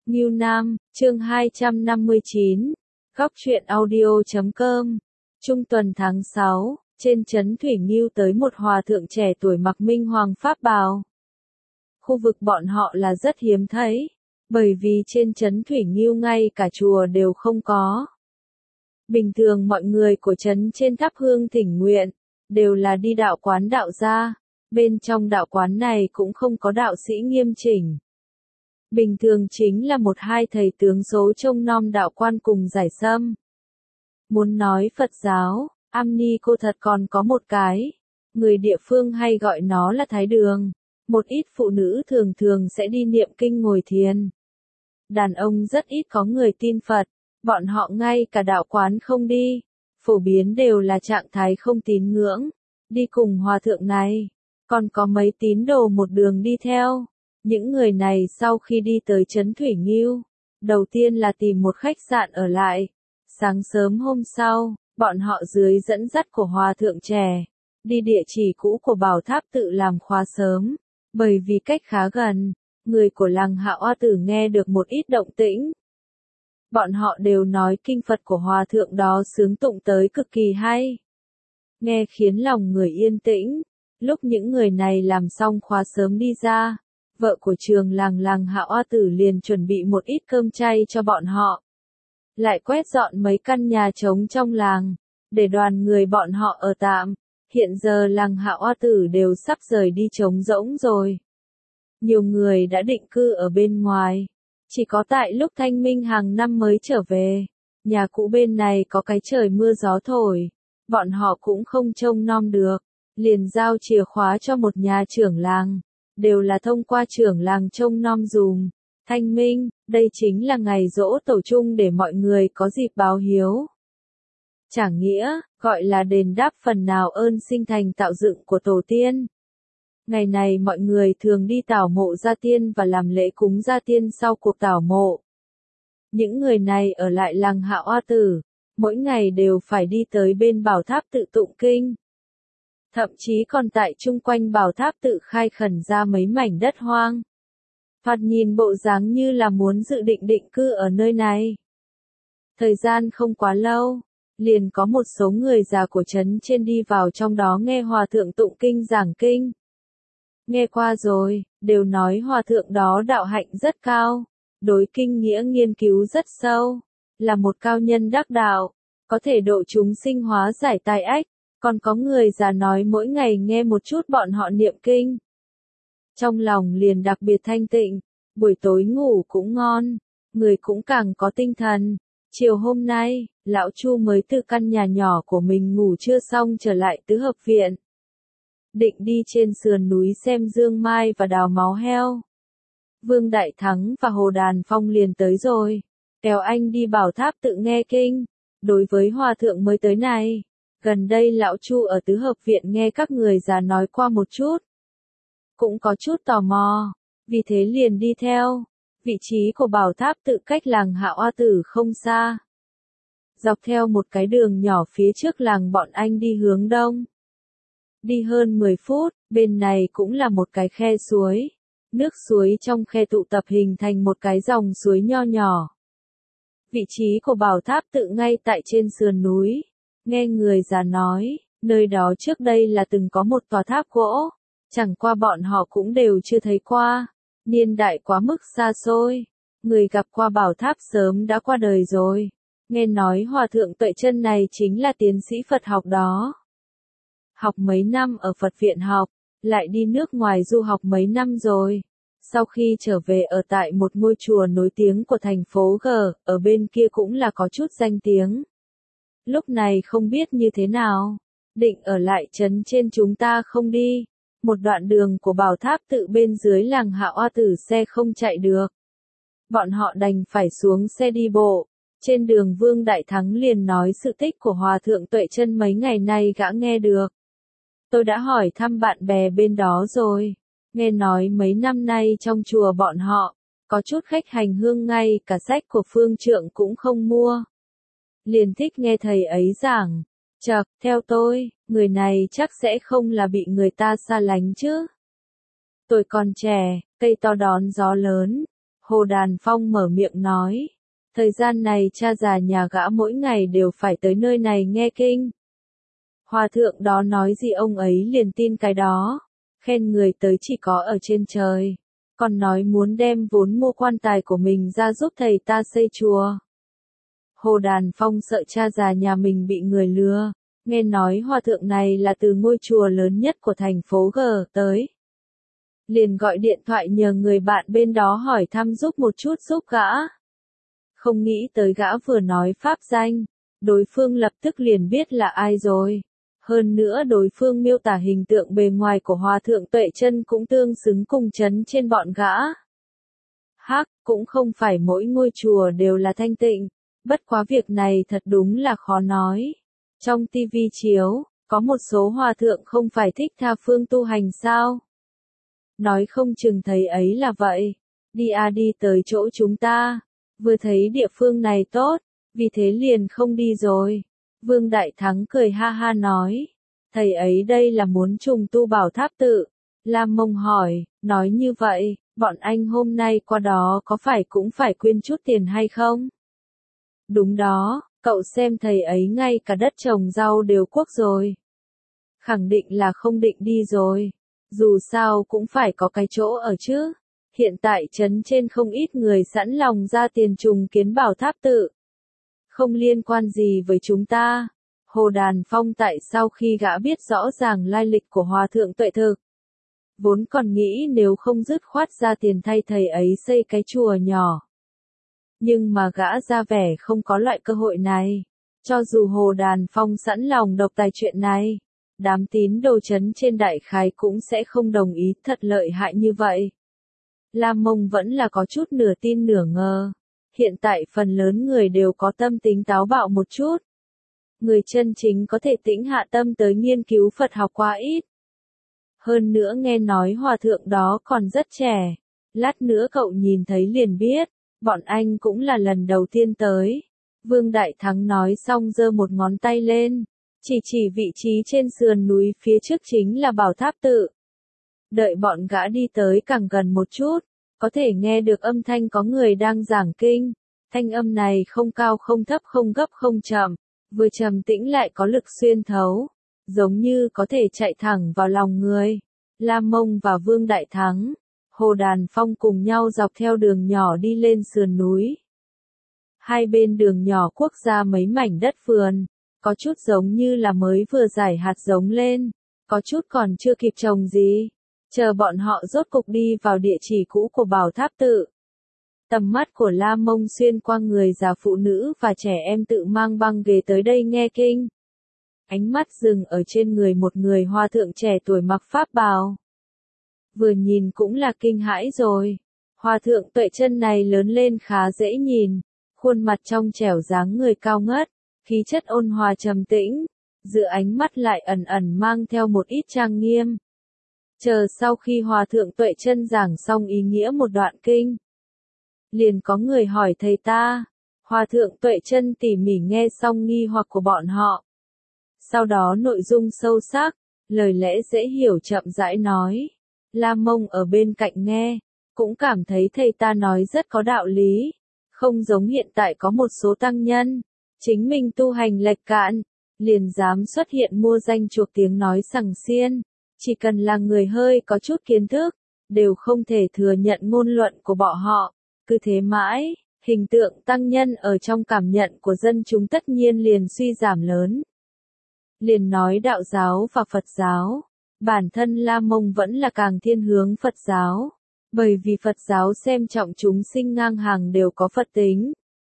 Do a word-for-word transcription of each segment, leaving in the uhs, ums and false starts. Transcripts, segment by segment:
Ngưu Nam, chương hai trăm năm mươi chín, góc truyện audio chấm com. Trung tuần tháng sáu, trên trấn Thủy Ngưu tới một hòa thượng trẻ tuổi mặc minh hoàng pháp bào. Khu vực bọn họ là rất hiếm thấy, bởi vì trên trấn Thủy Ngưu ngay cả chùa đều không có. Bình thường mọi người của trấn trên thắp hương thỉnh nguyện, đều là đi đạo quán đạo gia, bên trong đạo quán này cũng không có đạo sĩ nghiêm chỉnh. Bình thường chính là một hai thầy tướng số trông nom đạo quan cùng giải sâm. Muốn nói Phật giáo, am ni cô thật còn có một cái, người địa phương hay gọi nó là Thái Đường. Một ít phụ nữ thường thường sẽ đi niệm kinh ngồi thiền. Đàn ông rất ít có người tin Phật, bọn họ ngay cả đạo quán không đi, phổ biến đều là trạng thái không tín ngưỡng, đi cùng hòa thượng này, còn có mấy tín đồ một đường đi theo. Những người này sau khi đi tới trấn Thủy Ngưu, đầu tiên là tìm một khách sạn ở lại. Sáng sớm hôm sau, bọn họ dưới dẫn dắt của hòa thượng trẻ, đi địa chỉ cũ của Bảo Tháp tự làm khóa sớm, bởi vì cách khá gần, người của làng Hạ Oa Tử nghe được một ít động tĩnh. Bọn họ đều nói kinh Phật của hòa thượng đó sướng tụng tới cực kỳ hay. Nghe khiến lòng người yên tĩnh, lúc những người này làm xong khóa sớm đi ra. Vợ của trường làng làng Hạ Oa Tử liền chuẩn bị một ít cơm chay cho bọn họ. Lại quét dọn mấy căn nhà trống trong làng, để đoàn người bọn họ ở tạm. Hiện giờ làng Hạ Oa Tử đều sắp rời đi trống rỗng rồi. Nhiều người đã định cư ở bên ngoài. Chỉ có tại lúc thanh minh hàng năm mới trở về. Nhà cũ bên này có cái trời mưa gió thổi. Bọn họ cũng không trông nom được. Liền giao chìa khóa cho một nhà trưởng làng. Đều là thông qua trưởng làng trông nom dùm. Thanh minh, đây chính là ngày giỗ tổ chung để mọi người có dịp báo hiếu. Chẳng nghĩa, gọi là đền đáp phần nào ơn sinh thành tạo dựng của tổ tiên. Ngày này mọi người thường đi tảo mộ gia tiên và làm lễ cúng gia tiên sau cuộc tảo mộ. Những người này ở lại làng Hạ Oa Tử, mỗi ngày đều phải đi tới bên Bảo Tháp tự tụng kinh. Thậm chí còn tại chung quanh Bảo Tháp tự khai khẩn ra mấy mảnh đất hoang. Thoạt nhìn bộ dáng như là muốn dự định định cư ở nơi này. Thời gian không quá lâu, liền có một số người già của trấn trên đi vào trong đó nghe hòa thượng tụng kinh giảng kinh. Nghe qua rồi, đều nói hòa thượng đó đạo hạnh rất cao, đối kinh nghĩa nghiên cứu rất sâu, là một cao nhân đắc đạo, có thể độ chúng sinh hóa giải tai ách. Còn có người già nói mỗi ngày nghe một chút bọn họ niệm kinh. Trong lòng liền đặc biệt thanh tịnh, buổi tối ngủ cũng ngon, người cũng càng có tinh thần. Chiều hôm nay, lão Chu mới từ căn nhà nhỏ của mình ngủ trưa xong trở lại tứ hợp viện. Định đi trên sườn núi xem dương mai và đào máu heo. Vương Đại Thắng và Hồ Đàn Phong liền tới rồi, kéo anh đi Bảo Tháp tự nghe kinh. Đối với hòa thượng mới tới này, gần đây lão Chu ở tứ hợp viện nghe các người già nói qua một chút. Cũng có chút tò mò, vì thế liền đi theo. Vị trí của Bảo Tháp tự cách làng Hạ Oa Tử không xa. Dọc theo một cái đường nhỏ phía trước làng bọn anh đi hướng đông. Đi hơn mười phút, bên này cũng là một cái khe suối. Nước suối trong khe tụ tập hình thành một cái dòng suối nho nhỏ. Vị trí của Bảo Tháp tự ngay tại trên sườn núi. Nghe người già nói, nơi đó trước đây là từng có một tòa tháp gỗ, chẳng qua bọn họ cũng đều chưa thấy qua, niên đại quá mức xa xôi, người gặp qua Bảo Tháp sớm đã qua đời rồi. Nghe nói hòa thượng Tuệ Chân này chính là tiến sĩ Phật học đó. Học mấy năm ở Phật viện học, lại đi nước ngoài du học mấy năm rồi. Sau khi trở về ở tại một ngôi chùa nổi tiếng của thành phố G, ở bên kia cũng là có chút danh tiếng. Lúc này không biết như thế nào, định ở lại trấn trên chúng ta không đi. Một đoạn đường của Bảo Tháp tự bên dưới làng Hạ Oa Tử xe không chạy được. Bọn họ đành phải xuống xe đi bộ. Trên đường Vương Đại Thắng liền nói sự tích của hòa thượng Tuệ Chân mấy ngày nay gã nghe được. Tôi đã hỏi thăm bạn bè bên đó rồi. Nghe nói mấy năm nay trong chùa bọn họ, có chút khách hành hương ngay cả sách của phương trượng cũng không mua. Liền thích nghe thầy ấy giảng. Chậc, theo tôi, người này chắc sẽ không là bị người ta xa lánh chứ. Tôi còn trẻ, cây to đón gió lớn. Hồ Đàn Phong mở miệng nói. Thời gian này cha già nhà gã mỗi ngày đều phải tới nơi này nghe kinh. Hòa thượng đó nói gì ông ấy liền tin cái đó, khen người tới chỉ có ở trên trời, còn nói muốn đem vốn mua quan tài của mình ra giúp thầy ta xây chùa. Hồ Đàn Phong sợ cha già nhà mình bị người lừa, nghe nói hòa thượng này là từ ngôi chùa lớn nhất của thành phố G tới. Liền gọi điện thoại nhờ người bạn bên đó hỏi thăm giúp một chút giúp gã. Không nghĩ tới gã vừa nói pháp danh, đối phương lập tức liền biết là ai rồi. Hơn nữa đối phương miêu tả hình tượng bề ngoài của Hòa thượng Tuệ Chân cũng tương xứng cùng chấn trên bọn gã. Hắc, cũng không phải mỗi ngôi chùa đều là thanh tịnh, bất quá việc này thật đúng là khó nói. Trong tivi chiếu, có một số hòa thượng không phải thích tha phương tu hành sao? Nói không chừng thấy ấy là vậy. Đi à đi tới chỗ chúng ta, vừa thấy địa phương này tốt, vì thế liền không đi rồi. Vương Đại Thắng cười ha ha nói, thầy ấy đây là muốn trùng tu Bảo Tháp tự. Lam Mông hỏi, nói như vậy, bọn anh hôm nay qua đó có phải cũng phải quyên chút tiền hay không? Đúng đó, cậu xem thầy ấy ngay cả đất trồng rau đều cuốc rồi. Khẳng định là không định đi rồi, dù sao cũng phải có cái chỗ ở chứ. Hiện tại trấn trên không ít người sẵn lòng ra tiền trùng kiến Bảo Tháp tự. Không liên quan gì với chúng ta. Hồ Đàn Phong tại sau khi gã biết rõ ràng lai lịch của Hòa thượng Tuệ Thực, vốn còn nghĩ nếu không dứt khoát ra tiền thay thầy ấy xây cái chùa nhỏ. Nhưng mà gã ra vẻ không có loại cơ hội này. Cho dù Hồ Đàn Phong sẵn lòng độc tài chuyện này, đám tín đồ trấn trên đại khái cũng sẽ không đồng ý thật lợi hại như vậy. Lam Mông vẫn là có chút nửa tin nửa ngờ. Hiện tại phần lớn người đều có tâm tính táo bạo một chút. Người chân chính có thể tĩnh hạ tâm tới nghiên cứu Phật học quá ít. Hơn nữa nghe nói hòa thượng đó còn rất trẻ. Lát nữa cậu nhìn thấy liền biết, bọn anh cũng là lần đầu tiên tới. Vương Đại Thắng nói xong giơ một ngón tay lên, chỉ chỉ vị trí trên sườn núi phía trước chính là Bảo Tháp tự. Đợi bọn gã đi tới càng gần một chút, có thể nghe được âm thanh có người đang giảng kinh. Thanh âm này không cao không thấp không gấp không chậm, vừa trầm tĩnh lại có lực xuyên thấu, giống như có thể chạy thẳng vào lòng người. Lam Mông và Vương Đại Thắng, Hồ Đàn Phong cùng nhau dọc theo đường nhỏ đi lên sườn núi. Hai bên đường nhỏ quốc ra mấy mảnh đất vườn, có chút giống như là mới vừa rải hạt giống lên, có chút còn chưa kịp trồng gì. Chờ bọn họ rốt cục đi vào địa chỉ cũ của Bảo Tháp tự. Tầm mắt của Lam Mông xuyên qua người già phụ nữ và trẻ em tự mang băng ghế tới đây nghe kinh. Ánh mắt dừng ở trên người một người hòa thượng trẻ tuổi mặc pháp bào. Vừa nhìn cũng là kinh hãi rồi. Hòa thượng Tuệ Chân này lớn lên khá dễ nhìn, khuôn mặt trong trẻo dáng người cao ngất, khí chất ôn hòa trầm tĩnh, giữa ánh mắt lại ẩn ẩn mang theo một ít trang nghiêm. Chờ sau khi Hòa thượng Tuệ Chân giảng xong ý nghĩa một đoạn kinh, liền có người hỏi thầy ta. Hòa thượng Tuệ Chân tỉ mỉ nghe xong nghi hoặc của bọn họ. Sau đó nội dung sâu sắc, lời lẽ dễ hiểu chậm rãi nói. Lam Mông ở bên cạnh nghe, cũng cảm thấy thầy ta nói rất có đạo lý. Không giống hiện tại có một số tăng nhân, chính mình tu hành lệch cạn, liền dám xuất hiện mua danh chuộc tiếng nói sằng xiên. Chỉ cần là người hơi có chút kiến thức, đều không thể thừa nhận ngôn luận của bọn họ. Cứ thế mãi, hình tượng tăng nhân ở trong cảm nhận của dân chúng tất nhiên liền suy giảm lớn. Liền nói đạo giáo và Phật giáo, bản thân Lam Mông vẫn là càng thiên hướng Phật giáo, bởi vì Phật giáo xem trọng chúng sinh ngang hàng đều có Phật tính.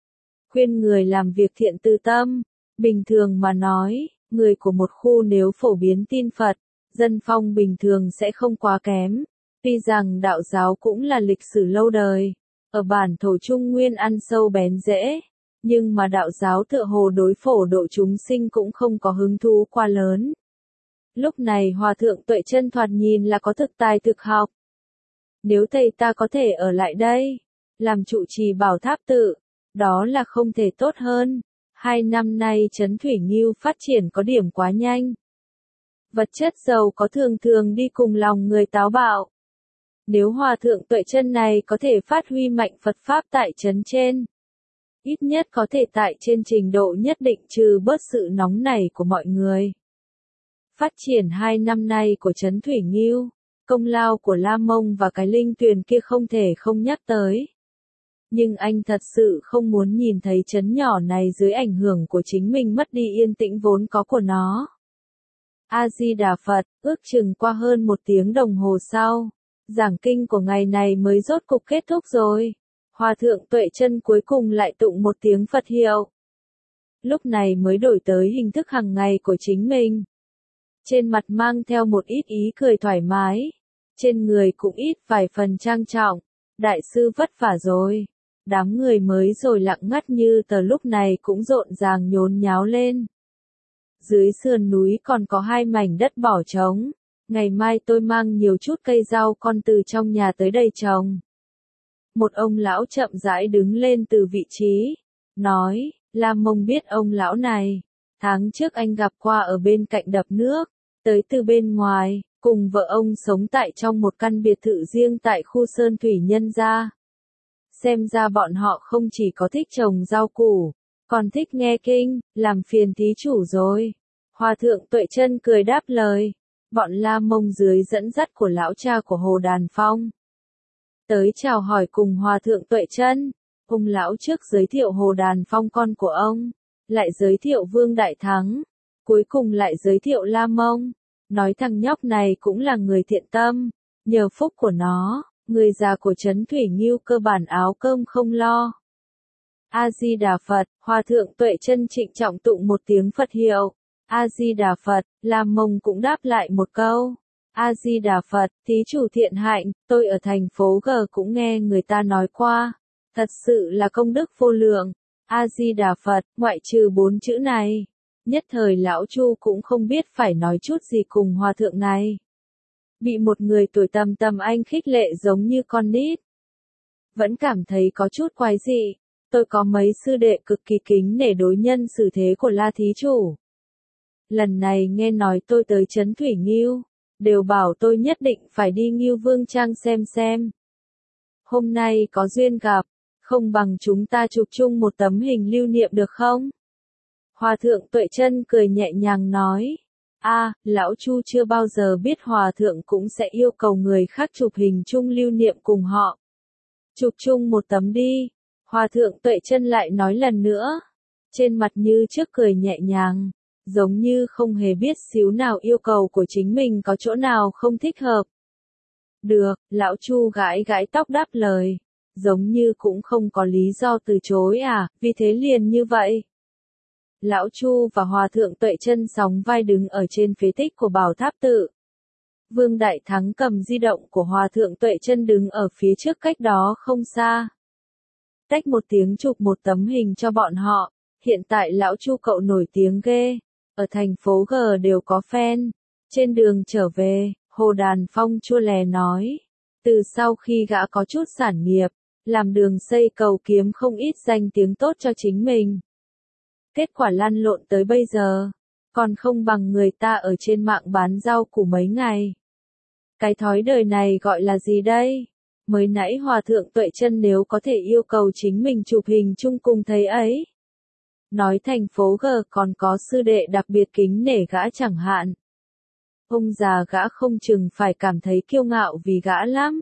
Khuyên người làm việc thiện từ tâm, bình thường mà nói, người của một khu nếu phổ biến tin Phật, dân phong bình thường sẽ không quá kém. Tuy rằng đạo giáo cũng là lịch sử lâu đời, ở bản thổ Trung Nguyên ăn sâu bén rễ, nhưng mà đạo giáo tựa hồ đối phổ độ chúng sinh cũng không có hứng thú quá lớn. Lúc này Hòa thượng Tuệ Chân thoạt nhìn là có thực tài thực học. Nếu thầy ta có thể ở lại đây, làm trụ trì Bảo Tháp tự, đó là không thể tốt hơn. Hai năm nay Trấn Thủy Nghiêu phát triển có điểm quá nhanh. Vật chất giàu có thường thường đi cùng lòng người táo bạo. Nếu hòa thượng Tuệ Chân này có thể phát huy mạnh Phật Pháp tại trấn trên, ít nhất có thể tại trên trình độ nhất định trừ bớt sự nóng nảy của mọi người. Phát triển hai năm nay của trấn Thủy Nghiêu, công lao của La Mông và cái linh tuyền kia không thể không nhắc tới. Nhưng anh thật sự không muốn nhìn thấy trấn nhỏ này dưới ảnh hưởng của chính mình mất đi yên tĩnh vốn có của nó. A-di-đà Phật, ước chừng qua hơn một tiếng đồng hồ sau, giảng kinh của ngày này mới rốt cục kết thúc rồi. Hòa thượng Tuệ Chân cuối cùng lại tụng một tiếng Phật hiệu. Lúc này mới đổi tới hình thức hàng ngày của chính mình. Trên mặt mang theo một ít ý cười thoải mái. Trên người cũng ít vài phần trang trọng. Đại sư vất vả rồi. Đám người mới rồi lặng ngắt như tờ lúc này cũng rộn ràng nhốn nháo lên. Dưới sườn núi còn có hai mảnh đất bỏ trống. Ngày mai tôi mang nhiều chút cây rau con từ trong nhà tới đây trồng. Một ông lão chậm rãi đứng lên từ vị trí. Nói, La Mông biết ông lão này. Tháng trước anh gặp qua ở bên cạnh đập nước. Tới từ bên ngoài, cùng vợ ông sống tại trong một căn biệt thự riêng tại khu Sơn Thủy Nhân gia. Xem ra bọn họ không chỉ có thích trồng rau củ, còn thích nghe kinh, làm phiền thí chủ rồi. Hòa thượng Tuệ Chân cười đáp lời. Bọn La Mông dưới dẫn dắt của lão cha của Hồ Đàn Phong tới chào hỏi cùng Hòa thượng Tuệ Chân. Ông lão trước giới thiệu Hồ Đàn Phong con của ông, lại giới thiệu Vương Đại Thắng, cuối cùng lại giới thiệu La Mông. Nói thằng nhóc này cũng là người thiện tâm, nhờ phúc của nó, người già của trấn Thủy Nghiêu cơ bản áo cơm không lo. A-di-đà Phật, Hòa thượng Tuệ Chân trịnh trọng tụng một tiếng Phật hiệu. A-di-đà Phật, La Mông cũng đáp lại một câu. A-di-đà Phật, thí chủ thiện hạnh, tôi ở thành phố G cũng nghe người ta nói qua. Thật sự là công đức vô lượng. A-di-đà Phật, ngoại trừ bốn chữ này. Nhất thời lão Chu cũng không biết phải nói chút gì cùng hòa thượng này. Bị một người tuổi tầm tầm anh khích lệ giống như con nít. Vẫn cảm thấy có chút quái dị. Tôi có mấy sư đệ cực kỳ kính nể đối nhân xử thế của La thí chủ. Lần này nghe nói tôi tới trấn Thủy Nghiêu, đều bảo tôi nhất định phải đi Nghiêu Vương Trang xem xem. Hôm nay có duyên gặp, không bằng chúng ta chụp chung một tấm hình lưu niệm được không? Hòa thượng Tuệ Chân cười nhẹ nhàng nói. A, à, lão Chu chưa bao giờ biết hòa thượng cũng sẽ yêu cầu người khác chụp hình chung lưu niệm cùng họ. Chụp chung một tấm đi. Hòa thượng Tuệ Chân lại nói lần nữa. Trên mặt như trước cười nhẹ nhàng, giống như không hề biết xíu nào yêu cầu của chính mình có chỗ nào không thích hợp. Được, lão Chu gãi gãi tóc đáp lời. Giống như cũng không có lý do từ chối à, vì thế liền như vậy. Lão Chu và Hòa thượng Tuệ Chân sóng vai đứng ở trên phế tích của Bảo Tháp Tự. Vương Đại Thắng cầm di động của Hòa thượng Tuệ Chân đứng ở phía trước cách đó không xa. Tách một tiếng chụp một tấm hình cho bọn họ. Hiện tại lão Chu cậu nổi tiếng ghê. Ở thành phố G đều có fan. Trên đường trở về, Hồ Đàn Phong chua lè nói. Từ sau khi gã có chút sản nghiệp, làm đường xây cầu kiếm không ít danh tiếng tốt cho chính mình. Kết quả lăn lộn tới bây giờ, còn không bằng người ta ở trên mạng bán rau củ mấy ngày. Cái thói đời này gọi là gì đây? Mới nãy Hòa thượng Tuệ Chân nếu có thể yêu cầu chính mình chụp hình chung cùng thầy ấy. Nói thành phố G còn có sư đệ đặc biệt kính nể gã chẳng hạn. Ông già gã không chừng phải cảm thấy kiêu ngạo vì gã lắm.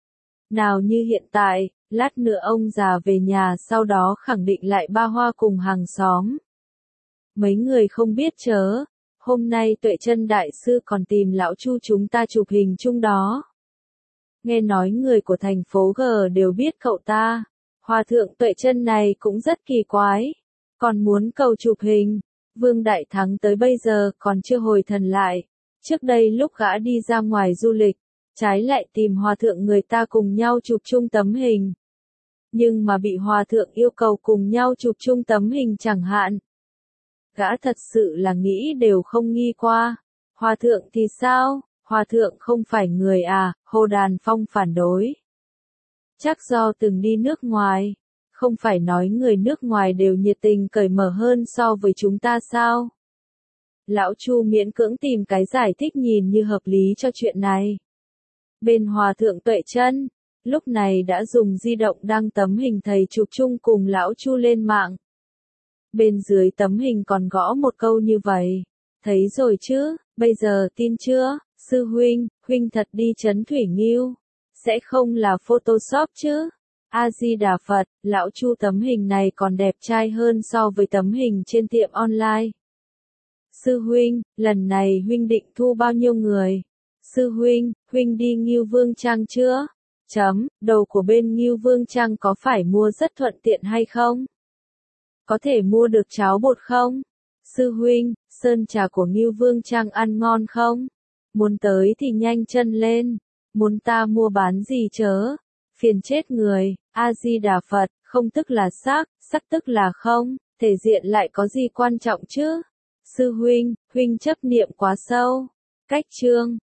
Nào như hiện tại, lát nữa ông già về nhà sau đó khẳng định lại ba hoa cùng hàng xóm. Mấy người không biết chớ, hôm nay Tuệ Chân đại sư còn tìm lão Chu chúng ta chụp hình chung đó. Nghe nói người của thành phố G đều biết cậu ta. Hòa thượng Tuệ Chân này cũng rất kỳ quái. Còn muốn cầu chụp hình. Vương Đại Thắng tới bây giờ còn chưa hồi thần lại. Trước đây lúc gã đi ra ngoài du lịch, trái lại tìm hòa thượng người ta cùng nhau chụp chung tấm hình. Nhưng mà bị hòa thượng yêu cầu cùng nhau chụp chung tấm hình chẳng hạn. Gã thật sự là nghĩ đều không nghi qua. Hòa thượng thì sao? Hòa thượng không phải người à? Hồ Đàn Phong phản đối. Chắc do từng đi nước ngoài. Không phải nói người nước ngoài đều nhiệt tình cởi mở hơn so với chúng ta sao? Lão Chu miễn cưỡng tìm cái giải thích nhìn như hợp lý cho chuyện này. Bên hòa thượng Tuệ Chân, lúc này đã dùng di động đăng tấm hình thầy chụp chung cùng lão Chu lên mạng. Bên dưới tấm hình còn gõ một câu như vậy. Thấy rồi chứ, bây giờ tin chưa, sư huynh, huynh thật đi trấn Thủy Nghiêu. Sẽ không là Photoshop chứ? A-di-đà Phật, lão Chu tấm hình này còn đẹp trai hơn so với tấm hình trên tiệm online. Sư huynh, lần này huynh định thu bao nhiêu người? Sư huynh, huynh đi Ngưu Vương Trang chưa? Chấm, đầu của bên Ngưu Vương Trang có phải mua rất thuận tiện hay không? Có thể mua được cháo bột không? Sư huynh, sơn trà của Ngưu Vương Trang ăn ngon không? Muốn tới thì nhanh chân lên. Muốn ta mua bán gì chớ? Phiền chết người. A-di-đà Phật, không tức là sắc, sắc tức là không, thể diện lại có gì quan trọng chứ? Sư huynh, huynh chấp niệm quá sâu. Cách chương